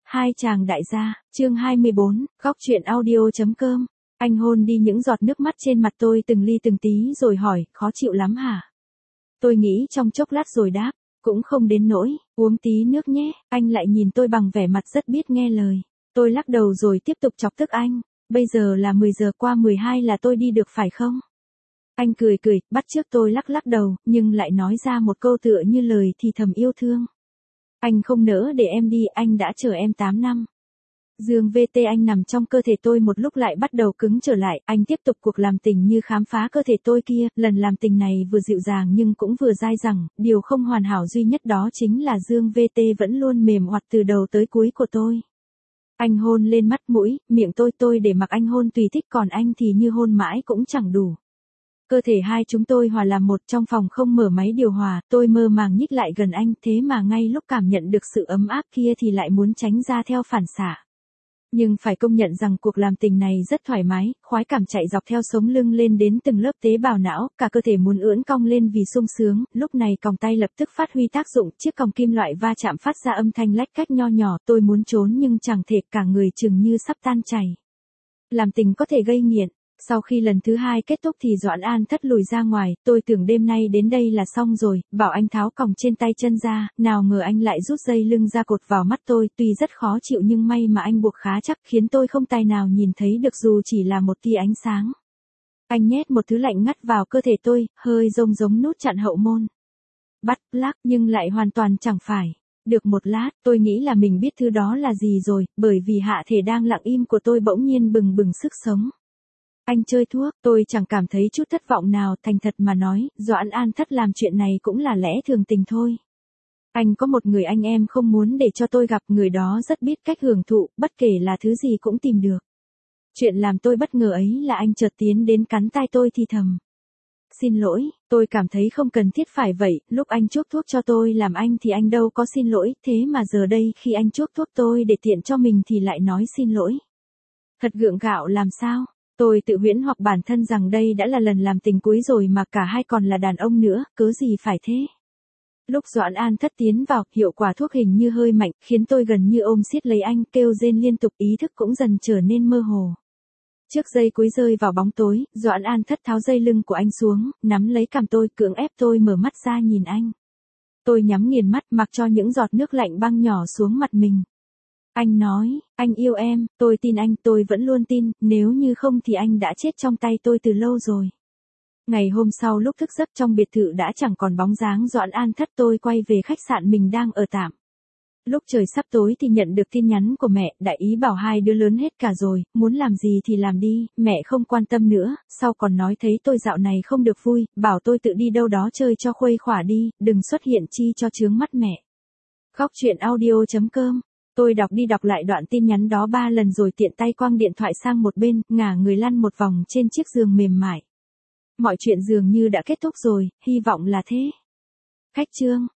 Hai chàng đại gia, chương 24, góc truyện audio.com. Anh hôn đi những giọt nước mắt trên mặt tôi từng ly từng tí rồi hỏi, khó chịu lắm hả? Tôi nghĩ trong chốc lát rồi đáp, cũng không đến nỗi, uống tí nước nhé. Anh lại nhìn tôi bằng vẻ mặt rất biết nghe lời. Tôi lắc đầu rồi tiếp tục chọc tức anh, bây giờ là 10 giờ qua 12 là tôi đi được phải không? Anh cười, bắt chước tôi lắc đầu, nhưng lại nói ra một câu tựa như lời thì thầm yêu thương. Anh không nỡ để em đi, anh đã chờ em 8 năm. Dương VT anh nằm trong cơ thể tôi một lúc lại bắt đầu cứng trở lại, anh tiếp tục cuộc làm tình như khám phá cơ thể tôi kia, lần làm tình này vừa dịu dàng nhưng cũng vừa dai dẳng, điều không hoàn hảo duy nhất đó chính là Dương VT vẫn luôn mềm oặt từ đầu tới cuối của tôi. Anh hôn lên mắt mũi, miệng tôi để mặc anh hôn tùy thích, còn anh thì như hôn mãi cũng chẳng đủ. Cơ thể hai chúng tôi hòa làm một, trong phòng không mở máy điều hòa, tôi mơ màng nhích lại gần anh, thế mà ngay lúc cảm nhận được sự ấm áp kia thì lại muốn tránh ra theo phản xạ. Nhưng phải công nhận rằng cuộc làm tình này rất thoải mái, khoái cảm chạy dọc theo sống lưng lên đến từng lớp tế bào não, cả cơ thể muốn ưỡn cong lên vì sung sướng, lúc này còng tay lập tức phát huy tác dụng, chiếc còng kim loại va chạm phát ra âm thanh lách cách nho nhỏ, tôi muốn trốn nhưng chẳng thể, cả người chừng như sắp tan chảy. Làm tình có thể gây nghiện. Sau khi lần thứ hai kết thúc thì Doãn An Thất lùi ra ngoài, tôi tưởng đêm nay đến đây là xong rồi, bảo anh tháo còng trên tay chân ra, nào ngờ anh lại rút dây lưng ra cột vào mắt tôi, tuy rất khó chịu nhưng may mà anh buộc khá chắc khiến tôi không tài nào nhìn thấy được dù chỉ là một tia ánh sáng. Anh nhét một thứ lạnh ngắt vào cơ thể tôi, hơi giống nút chặn hậu môn. Bắt lắc nhưng lại hoàn toàn chẳng phải. Được một lát, tôi nghĩ là mình biết thứ đó là gì rồi, bởi vì hạ thể đang lặng im của tôi bỗng nhiên bừng sức sống. Anh chơi thuốc, tôi chẳng cảm thấy chút thất vọng nào, thành thật mà nói, Doãn An Thất làm chuyện này cũng là lẽ thường tình thôi. Anh có một người anh em không muốn để cho tôi gặp, người đó rất biết cách hưởng thụ, bất kể là thứ gì cũng tìm được. Chuyện làm tôi bất ngờ ấy là anh chợt tiến đến cắn tai tôi thì thầm. Xin lỗi, tôi cảm thấy không cần thiết phải vậy, lúc anh chuốc thuốc cho tôi làm anh thì anh đâu có xin lỗi, thế mà giờ đây khi anh chuốc thuốc tôi để tiện cho mình thì lại nói xin lỗi. Thật gượng gạo làm sao? Tôi tự huyễn hoặc bản thân rằng đây đã là lần làm tình cuối rồi mà cả hai còn là đàn ông nữa, cớ gì phải thế. Lúc Doãn An Thất tiến vào, hiệu quả thuốc hình như hơi mạnh, khiến tôi gần như ôm siết lấy anh, kêu rên liên tục, ý thức cũng dần trở nên mơ hồ. Trước giây cuối rơi vào bóng tối, Doãn An Thất tháo dây lưng của anh xuống, nắm lấy cằm tôi, cưỡng ép tôi mở mắt ra nhìn anh. Tôi nhắm nghiền mắt, mặc cho những giọt nước lạnh băng nhỏ xuống mặt mình. Anh nói, anh yêu em, tôi tin anh, tôi vẫn luôn tin, nếu như không thì anh đã chết trong tay tôi từ lâu rồi. Ngày hôm sau lúc thức giấc trong biệt thự đã chẳng còn bóng dáng Doãn An Thất, tôi quay về khách sạn mình đang ở tạm. Lúc trời sắp tối thì nhận được tin nhắn của mẹ, đại ý bảo hai đứa lớn hết cả rồi, muốn làm gì thì làm đi, mẹ không quan tâm nữa, sau còn nói thấy tôi dạo này không được vui, bảo tôi tự đi đâu đó chơi cho khuây khỏa đi, đừng xuất hiện chi cho chướng mắt mẹ. Góc truyện audio.com. Tôi đọc đi đọc lại đoạn tin nhắn đó 3 lần rồi tiện tay quăng điện thoại sang một bên, ngả người lăn một vòng trên chiếc giường mềm mại. Mọi chuyện dường như đã kết thúc rồi, hy vọng là thế. Khách trương.